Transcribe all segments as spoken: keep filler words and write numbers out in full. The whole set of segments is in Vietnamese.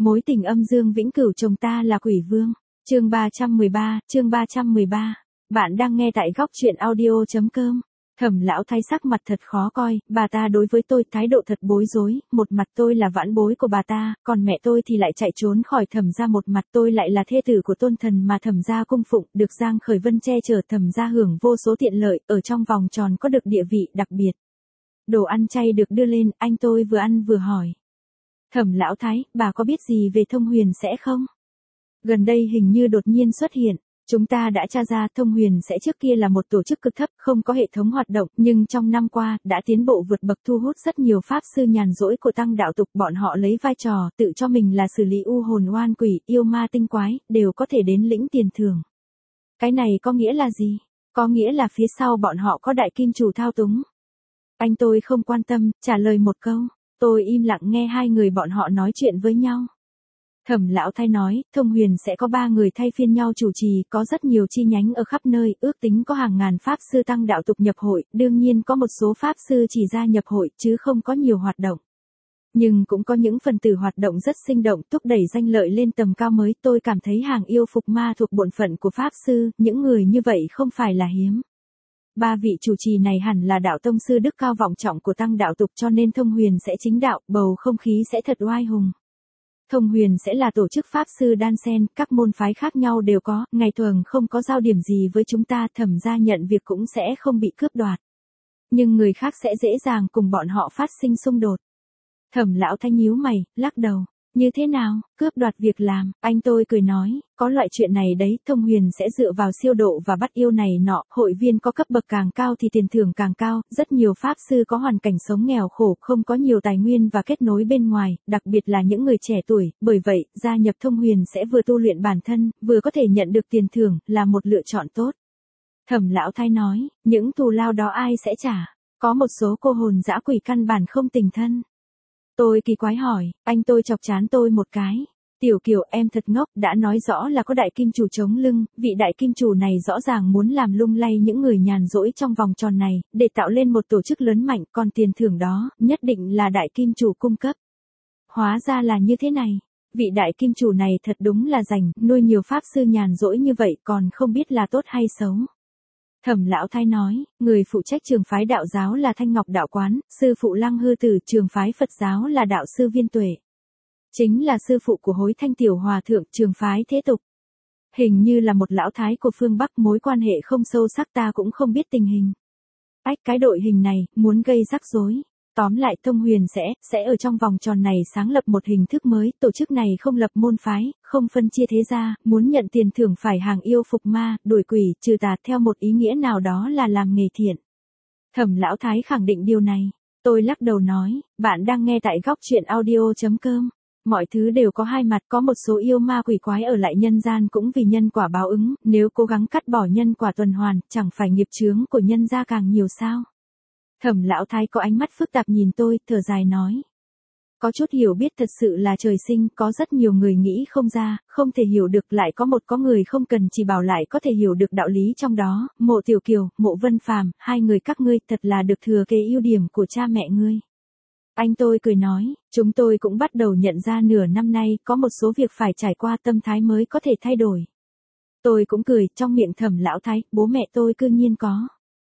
Mối tình âm dương vĩnh cửu chồng ta là quỷ vương. Chương ba trăm mười ba, chương ba trăm mười ba. Bạn đang nghe tại góc truyện audio.com. Thẩm lão thái sắc mặt thật khó coi, bà ta đối với tôi thái độ thật bối rối, một mặt tôi là vãn bối của bà ta, còn mẹ tôi thì lại chạy trốn khỏi Thẩm gia, một mặt tôi lại là thê tử của tôn thần mà Thẩm gia cung phụng, được Giang Khởi Vân che chở, Thẩm gia hưởng vô số tiện lợi, ở trong vòng tròn có được địa vị đặc biệt. Đồ ăn chay được đưa lên, anh tôi vừa ăn vừa hỏi. Thẩm lão thái, bà có biết gì về Thông Huyền sẽ không? Gần đây hình như đột nhiên xuất hiện. Chúng ta đã tra ra Thông Huyền sẽ trước kia là một tổ chức cực thấp, không có hệ thống hoạt động, nhưng trong năm qua, đã tiến bộ vượt bậc, thu hút rất nhiều pháp sư nhàn rỗi của tăng đạo tục. Bọn họ lấy vai trò, tự cho mình là xử lý u hồn oan quỷ, yêu ma tinh quái, đều có thể đến lĩnh tiền thưởng. Cái này có nghĩa là gì? Có nghĩa là phía sau bọn họ có đại kim chủ thao túng. Anh tôi không quan tâm, trả lời một câu. Tôi im lặng nghe hai người bọn họ nói chuyện với nhau. Thẩm lão thái nói, Thông Huyền sẽ có ba người thay phiên nhau chủ trì, có rất nhiều chi nhánh ở khắp nơi, ước tính có hàng ngàn pháp sư tăng đạo tục nhập hội, đương nhiên có một số pháp sư chỉ ra nhập hội, chứ không có nhiều hoạt động. Nhưng cũng có những phần tử hoạt động rất sinh động, thúc đẩy danh lợi lên tầm cao mới. Tôi cảm thấy hàng yêu phục ma thuộc bổn phận của pháp sư, những người như vậy không phải là hiếm. Ba vị chủ trì này hẳn là đạo tông sư đức cao vọng trọng của tăng đạo tục, cho nên Thông Huyền sẽ chính đạo, bầu không khí sẽ thật oai hùng. Thông Huyền sẽ là tổ chức pháp sư đan xen, các môn phái khác nhau đều có, ngày thường không có giao điểm gì với chúng ta, Thẩm gia nhận việc cũng sẽ không bị cướp đoạt. Nhưng người khác sẽ dễ dàng cùng bọn họ phát sinh xung đột. Thẩm lão thái nhíu mày, lắc đầu. Như thế nào, cướp đoạt việc làm? Anh tôi cười nói, có loại chuyện này đấy, Thông Huyền sẽ dựa vào siêu độ và bắt yêu này nọ, hội viên có cấp bậc càng cao thì tiền thưởng càng cao, rất nhiều pháp sư có hoàn cảnh sống nghèo khổ, không có nhiều tài nguyên và kết nối bên ngoài, đặc biệt là những người trẻ tuổi, bởi vậy, gia nhập Thông Huyền sẽ vừa tu luyện bản thân, vừa có thể nhận được tiền thưởng, là một lựa chọn tốt. Thẩm lão thái nói, những thù lao đó ai sẽ trả? Có một số cô hồn dã quỷ căn bản không tình thân. Tôi kỳ quái hỏi, anh tôi chọc chán tôi một cái. Tiểu Kiều, em thật ngốc, đã nói rõ là có đại kim chủ chống lưng, vị đại kim chủ này rõ ràng muốn làm lung lay những người nhàn rỗi trong vòng tròn này, để tạo lên một tổ chức lớn mạnh, còn tiền thưởng đó, nhất định là đại kim chủ cung cấp. Hóa ra là như thế này. Vị đại kim chủ này thật đúng là rảnh, nuôi nhiều pháp sư nhàn rỗi như vậy còn không biết là tốt hay xấu. Thẩm lão thái nói, người phụ trách trường phái đạo giáo là Thanh Ngọc đạo quán, sư phụ Lăng Hư Tử, trường phái Phật giáo là đạo sư Viên Tuệ. Chính là sư phụ của Hối Thanh tiểu hòa thượng, trường phái Thế Tục. Hình như là một lão thái của phương Bắc, mối quan hệ không sâu sắc, ta cũng không biết tình hình. Ách, cái đội hình này, muốn gây rắc rối. Tóm lại, Thông Huyền sẽ, sẽ ở trong vòng tròn này sáng lập một hình thức mới, tổ chức này không lập môn phái, không phân chia thế gia, muốn nhận tiền thưởng phải hàng yêu phục ma, đuổi quỷ, trừ tà, theo một ý nghĩa nào đó là làm nghề thiện. Thẩm lão thái khẳng định điều này. Tôi lắc đầu nói, bạn đang nghe tại góc truyện audio.com. Mọi thứ đều có hai mặt, có một số yêu ma quỷ quái ở lại nhân gian cũng vì nhân quả báo ứng, nếu cố gắng cắt bỏ nhân quả tuần hoàn, chẳng phải nghiệp chướng của nhân gia càng nhiều sao? Thẩm lão thái có ánh mắt phức tạp nhìn tôi, thở dài nói. Có chút hiểu biết thật sự là trời sinh, có rất nhiều người nghĩ không ra, không thể hiểu được, lại có một có người không cần chỉ bảo lại có thể hiểu được đạo lý trong đó. Mộ Tiểu Kiều, Mộ Vân Phàm, hai người các ngươi thật là được thừa kế ưu điểm của cha mẹ ngươi. Anh tôi cười nói, chúng tôi cũng bắt đầu nhận ra nửa năm nay có một số việc phải trải qua tâm thái mới có thể thay đổi. Tôi cũng cười, trong miệng Thẩm lão thái, bố mẹ tôi cư nhiên có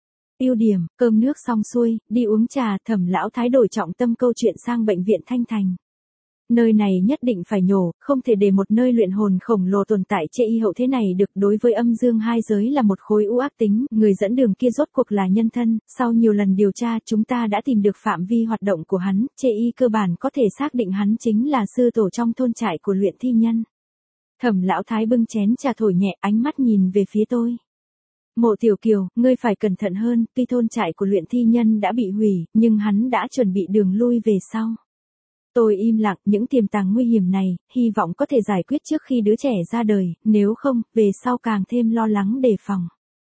ưu điểm. Cơm nước xong xuôi, đi uống trà, Thẩm lão thái đổi trọng tâm câu chuyện sang bệnh viện Thanh Thành. Nơi này nhất định phải nhổ, không thể để một nơi luyện hồn khổng lồ tồn tại chê y hậu thế này được, đối với âm dương hai giới là một khối u ác tính, người dẫn đường kia rốt cuộc là nhân thân, sau nhiều lần điều tra chúng ta đã tìm được phạm vi hoạt động của hắn, chê y cơ bản có thể xác định hắn chính là sư tổ trong thôn trại của luyện thi nhân. Thẩm lão thái bưng chén trà thổi nhẹ, ánh mắt nhìn về phía tôi. Mộ Tiểu Kiều, ngươi phải cẩn thận hơn, tuy thôn trại của luyện thi nhân đã bị hủy, nhưng hắn đã chuẩn bị đường lui về sau. Tôi im lặng, những tiềm tàng nguy hiểm này, hy vọng có thể giải quyết trước khi đứa trẻ ra đời, nếu không, về sau càng thêm lo lắng đề phòng.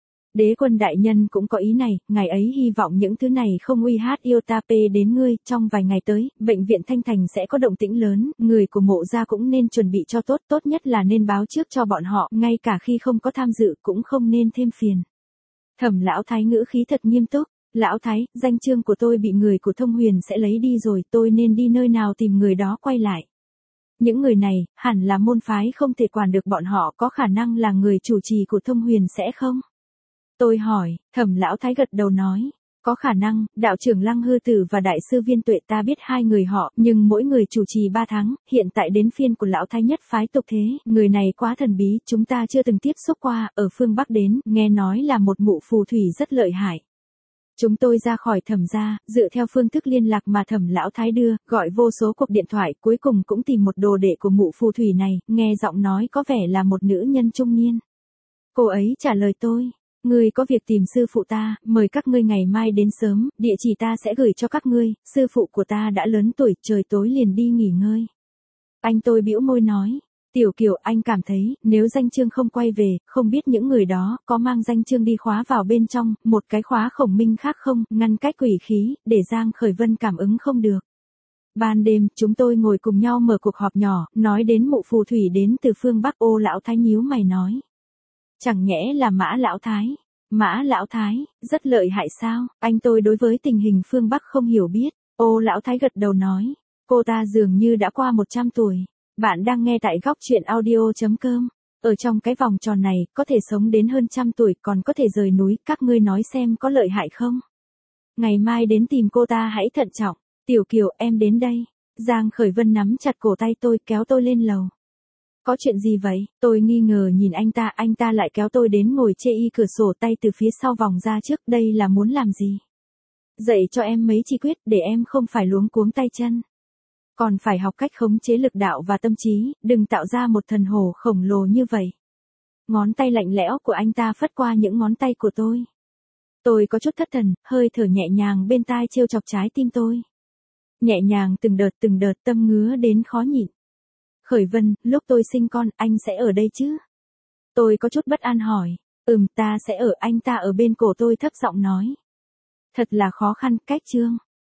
Đế quân đại nhân cũng có ý này, ngài ấy hy vọng những thứ này không uy hát yêu ta pê đến ngươi, trong vài ngày tới, bệnh viện Thanh Thành sẽ có động tĩnh lớn, người của Mộ gia cũng nên chuẩn bị cho tốt, tốt nhất là nên báo trước cho bọn họ, ngay cả khi không có tham dự cũng không nên thêm phiền. Thẩm lão thái ngữ khí thật nghiêm túc, lão thái, danh chương của tôi bị người của Thông Huyền sẽ lấy đi rồi, tôi nên đi nơi nào tìm người đó quay lại. Những người này, hẳn là môn phái không thể quản được bọn họ, có khả năng là người chủ trì của Thông Huyền sẽ không? Tôi hỏi, Thẩm Lão Thái gật đầu nói. Có khả năng, đạo trưởng Lăng Hư Tử và đại sư Viên Tuệ ta biết hai người họ, nhưng mỗi người chủ trì ba tháng, hiện tại đến phiên của Lão Thái nhất phái tục thế, người này quá thần bí, chúng ta chưa từng tiếp xúc qua, ở phương Bắc đến, nghe nói là một mụ phù thủy rất lợi hại. Chúng tôi ra khỏi Thẩm gia, dựa theo phương thức liên lạc mà Thẩm Lão Thái đưa, gọi vô số cuộc điện thoại, cuối cùng cũng tìm một đồ đệ của mụ phù thủy này, nghe giọng nói có vẻ là một nữ nhân trung niên. Cô ấy trả lời tôi. Ngươi có việc tìm sư phụ ta, mời các ngươi ngày mai đến sớm, địa chỉ ta sẽ gửi cho các ngươi, sư phụ của ta đã lớn tuổi, trời tối liền đi nghỉ ngơi. Anh tôi bĩu môi nói, Tiểu Kiều anh cảm thấy, nếu danh chương không quay về, không biết những người đó, có mang danh chương đi khóa vào bên trong, một cái khóa khổng minh khác không, ngăn cách quỷ khí, để Giang Khởi Vân cảm ứng không được. Ban đêm, chúng tôi ngồi cùng nhau mở cuộc họp nhỏ, nói đến mụ phù thủy đến từ phương Bắc. Ô Lão Thái nhíu mày nói. Chẳng nhẽ là Mã Lão Thái? Mã Lão Thái, rất lợi hại sao? Anh tôi đối với tình hình phương Bắc không hiểu biết. Ô Lão Thái gật đầu nói. Cô ta dường như đã qua một trăm tuổi. Bạn đang nghe tại góc truyện audio.com. Ở trong cái vòng tròn này, có thể sống đến hơn trăm tuổi, còn có thể rời núi, các ngươi nói xem có lợi hại không? Ngày mai đến tìm cô ta hãy thận trọng. Tiểu Kiều, em đến đây. Giang Khởi Vân nắm chặt cổ tay tôi, kéo tôi lên lầu. Có chuyện gì vậy? Tôi nghi ngờ nhìn anh ta, anh ta lại kéo tôi đến ngồi chê y cửa sổ, tay từ phía sau vòng ra trước, đây là muốn làm gì? Dạy cho em mấy chi quyết, để em không phải luống cuống tay chân. Còn phải học cách khống chế lực đạo và tâm trí, đừng tạo ra một thần hồ khổng lồ như vậy. Ngón tay lạnh lẽo của anh ta phất qua những ngón tay của tôi. Tôi có chút thất thần, hơi thở nhẹ nhàng bên tai trêu chọc trái tim tôi. Nhẹ nhàng từng đợt từng đợt, tâm ngứa đến khó nhịn. Khởi Vân, lúc tôi sinh con, anh sẽ ở đây chứ? Tôi có chút bất an hỏi. Ừm, ta sẽ ở, anh ta ở bên cổ tôi thấp giọng nói. Thật là khó khăn, cách chương.